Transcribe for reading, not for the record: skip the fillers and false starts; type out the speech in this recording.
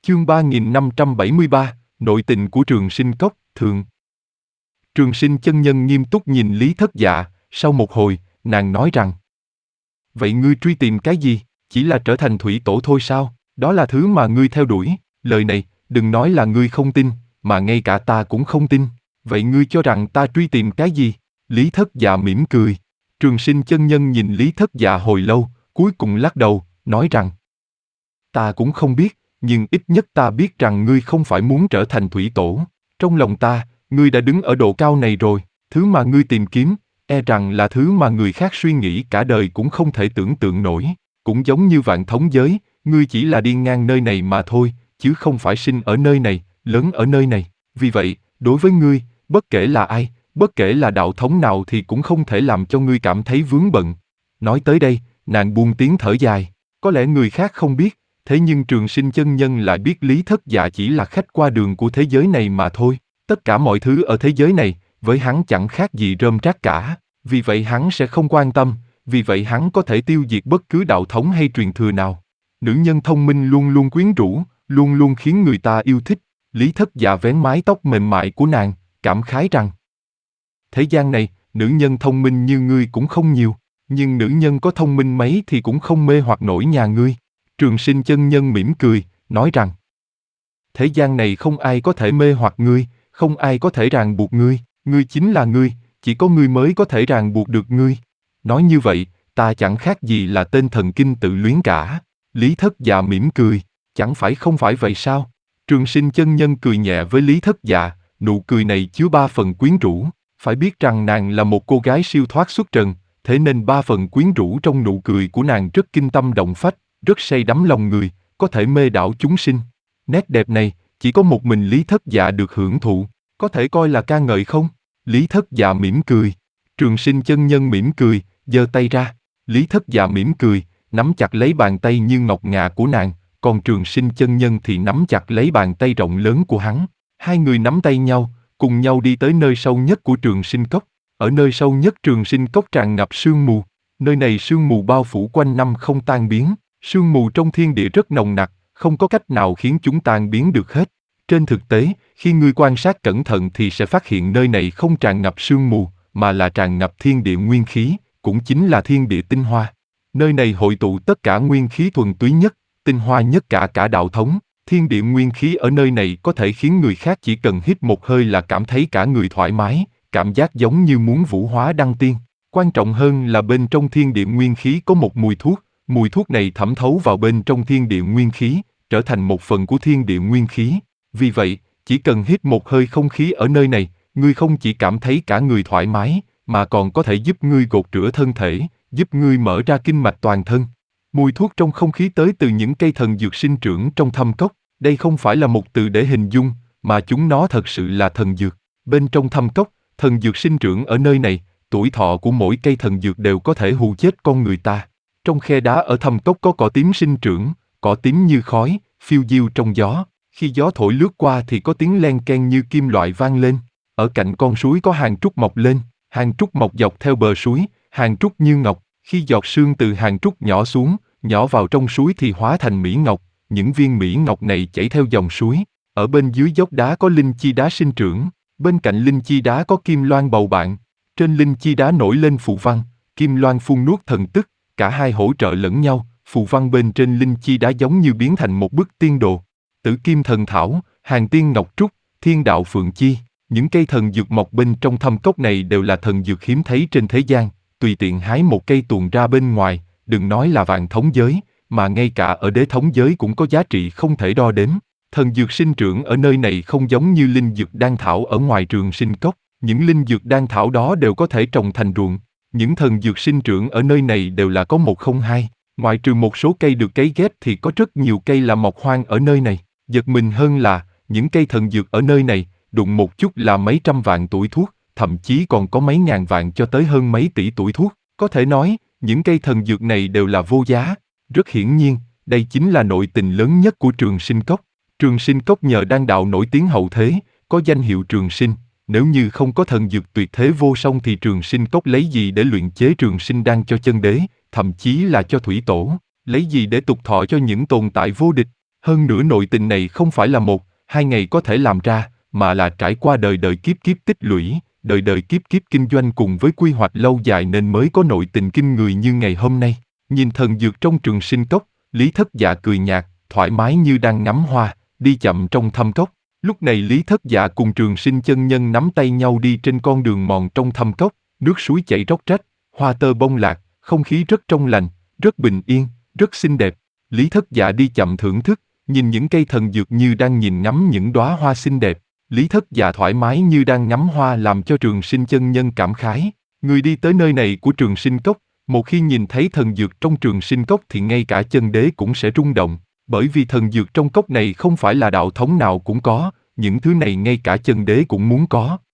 Chương 3573, Nội tình của Trường Sinh Cốc, Thượng. Trường Sinh chân nhân nghiêm túc nhìn Lý Thất Dạ, sau một hồi, nàng nói rằng: Vậy ngươi truy tìm cái gì? Chỉ là trở thành thủy tổ thôi sao? Đó là thứ mà ngươi theo đuổi. Lời này, đừng nói là ngươi không tin, mà ngay cả ta cũng không tin. Vậy ngươi cho rằng ta truy tìm cái gì? Lý Thất Dạ mỉm cười. Trường Sinh chân nhân nhìn Lý Thất Dạ hồi lâu, cuối cùng lắc đầu, nói rằng: Ta cũng không biết, nhưng ít nhất ta biết rằng ngươi không phải muốn trở thành thủy tổ. Trong lòng ta, ngươi đã đứng ở độ cao này rồi. Thứ mà ngươi tìm kiếm, e rằng là thứ mà người khác suy nghĩ cả đời cũng không thể tưởng tượng nổi. Cũng giống như Vạn Thống Giới, ngươi chỉ là đi ngang nơi này mà thôi, chứ không phải sinh ở nơi này, lớn ở nơi này. Vì vậy, đối với ngươi, bất kể là ai, bất kể là đạo thống nào thì cũng không thể làm cho ngươi cảm thấy vướng bận. Nói tới đây, nàng buông tiếng thở dài. Có lẽ người khác không biết, thế nhưng Trường Sinh chân nhân lại biết Lý Thất Dạ chỉ là khách qua đường của thế giới này mà thôi. Tất cả mọi thứ ở thế giới này, với hắn chẳng khác gì rơm rác cả. Vì vậy hắn sẽ không quan tâm, vì vậy hắn có thể tiêu diệt bất cứ đạo thống hay truyền thừa nào. Nữ nhân thông minh luôn luôn quyến rũ, luôn luôn khiến người ta yêu thích. Lý Thất Dạ vén mái tóc mềm mại của nàng, cảm khái rằng: Thế gian này, nữ nhân thông minh như ngươi cũng không nhiều, nhưng nữ nhân có thông minh mấy thì cũng không mê hoặc nổi nhà ngươi. Trường Sinh chân nhân mỉm cười, nói rằng: Thế gian này không ai có thể mê hoặc ngươi, không ai có thể ràng buộc ngươi, ngươi chính là ngươi, chỉ có ngươi mới có thể ràng buộc được ngươi. Nói như vậy, ta chẳng khác gì là tên thần kinh tự luyến cả. Lý Thất Dạ mỉm cười, chẳng phải không phải vậy sao? Trường Sinh chân nhân cười nhẹ với Lý Thất Dạ, nụ cười này chứa 3 phần quyến rũ. Phải biết rằng nàng là một cô gái siêu thoát xuất trần, thế nên 3 phần quyến rũ trong nụ cười của nàng rất kinh tâm động phách, rất say đắm lòng người, có thể mê đảo chúng sinh. Nét đẹp này, chỉ có một mình Lý Thất Dạ được hưởng thụ, có thể coi là ca ngợi không? Lý Thất Dạ mỉm cười. Trường Sinh chân nhân mỉm cười, giơ tay ra. Lý Thất Dạ mỉm cười, nắm chặt lấy bàn tay như ngọc ngà của nàng, còn Trường Sinh chân nhân thì nắm chặt lấy bàn tay rộng lớn của hắn. Hai người nắm tay nhau, cùng nhau đi tới nơi sâu nhất của Trường Sinh Cốc. Ở nơi sâu nhất Trường Sinh Cốc tràn ngập sương mù. Nơi này sương mù bao phủ quanh năm không tan biến. Sương mù trong thiên địa rất nồng nặc, không có cách nào khiến chúng tan biến được hết. Trên thực tế, khi ngươi quan sát cẩn thận thì sẽ phát hiện nơi này không tràn ngập sương mù, mà là tràn ngập thiên địa nguyên khí, cũng chính là thiên địa tinh hoa. Nơi này hội tụ tất cả nguyên khí thuần túy nhất, tinh hoa nhất cả đạo thống. Thiên địa nguyên khí ở nơi này có thể khiến người khác chỉ cần hít một hơi là cảm thấy cả người thoải mái, cảm giác giống như muốn vũ hóa đăng tiên. Quan trọng hơn là bên trong thiên địa nguyên khí có một mùi thuốc này thẩm thấu vào bên trong thiên địa nguyên khí, trở thành một phần của thiên địa nguyên khí. Vì vậy, chỉ cần hít một hơi không khí ở nơi này, ngươi không chỉ cảm thấy cả người thoải mái, mà còn có thể giúp ngươi gột rửa thân thể, giúp ngươi mở ra kinh mạch toàn thân. Mùi thuốc trong không khí tới từ những cây thần dược sinh trưởng trong thâm cốc. Đây không phải là một từ để hình dung, mà chúng nó thật sự là thần dược. Bên trong thâm cốc, thần dược sinh trưởng ở nơi này, tuổi thọ của mỗi cây thần dược đều có thể hù chết con người ta. Trong khe đá ở thâm cốc có cỏ tím sinh trưởng, cỏ tím như khói, phiêu diêu trong gió. Khi gió thổi lướt qua thì có tiếng len keng như kim loại vang lên. Ở cạnh con suối có hàng trúc mọc lên, hàng trúc mọc dọc theo bờ suối, hàng trúc như ngọc. Khi giọt sương từ hàng trúc nhỏ xuống, nhỏ vào trong suối thì hóa thành mỹ ngọc. Những viên mỹ ngọc này chảy theo dòng suối. Ở bên dưới dốc đá có linh chi đá sinh trưởng. Bên cạnh linh chi đá có kim loan bầu bạn. Trên linh chi đá nổi lên phù văn, kim loan phun nuốt thần tức. Cả hai hỗ trợ lẫn nhau. Phù văn bên trên linh chi đá giống như biến thành một bức tiên đồ. Tử kim thần thảo, hàng tiên ngọc trúc, thiên đạo phượng chi. Những cây thần dược mọc bên trong thâm cốc này đều là thần dược hiếm thấy trên thế gian. Tùy tiện hái một cây tuồn ra bên ngoài, đừng nói là Vạn Thống Giới, mà ngay cả ở Đế Thống Giới cũng có giá trị không thể đo đếm. Thần dược sinh trưởng ở nơi này không giống như linh dược đan thảo ở ngoài Trường Sinh Cốc. Những linh dược đan thảo đó đều có thể trồng thành ruộng. Những thần dược sinh trưởng ở nơi này đều là có một không hai. Ngoại trừ một số cây được cấy ghép thì có rất nhiều cây là mọc hoang ở nơi này. Giật mình hơn là, những cây thần dược ở nơi này, đụng một chút là mấy trăm vạn tuổi thuốc, thậm chí còn có mấy ngàn vạn cho tới hơn mấy tỷ tuổi thuốc. Có thể nói, những cây thần dược này đều là vô giá. Rất hiển nhiên, đây chính là nội tình lớn nhất của Trường Sinh Cốc. Trường Sinh Cốc nhờ đan đạo nổi tiếng hậu thế, có danh hiệu Trường Sinh. Nếu như không có thần dược tuyệt thế vô song thì Trường Sinh Cốc lấy gì để luyện chế Trường Sinh đan cho chân đế, thậm chí là cho thủy tổ, lấy gì để tục thọ cho những tồn tại vô địch. Hơn nữa nội tình này không phải là một, hai ngày có thể làm ra, mà là trải qua đời đời kiếp kiếp tích lũy, đời đời kiếp kiếp kinh doanh cùng với quy hoạch lâu dài nên mới có nội tình kinh người như ngày hôm nay. Nhìn thần dược trong Trường Sinh Cốc, Lý Thất Dạ cười nhạt, thoải mái như đang ngắm hoa, đi chậm trong thâm cốc. Lúc này Lý Thất Dạ cùng Trường Sinh chân nhân nắm tay nhau đi trên con đường mòn trong thâm cốc, nước suối chảy róc rách, hoa tơ bông lạc, không khí rất trong lành, rất bình yên, rất xinh đẹp. Lý Thất Dạ đi chậm thưởng thức, nhìn những cây thần dược như đang nhìn ngắm những đóa hoa xinh đẹp. Lý Thất Dạ thoải mái như đang ngắm hoa làm cho Trường Sinh chân nhân cảm khái. Người đi tới nơi này của Trường Sinh Cốc, một khi nhìn thấy thần dược trong Trường Sinh Cốc thì ngay cả chân đế cũng sẽ rung động, bởi vì thần dược trong cốc này không phải là đạo thống nào cũng có, những thứ này ngay cả chân đế cũng muốn có.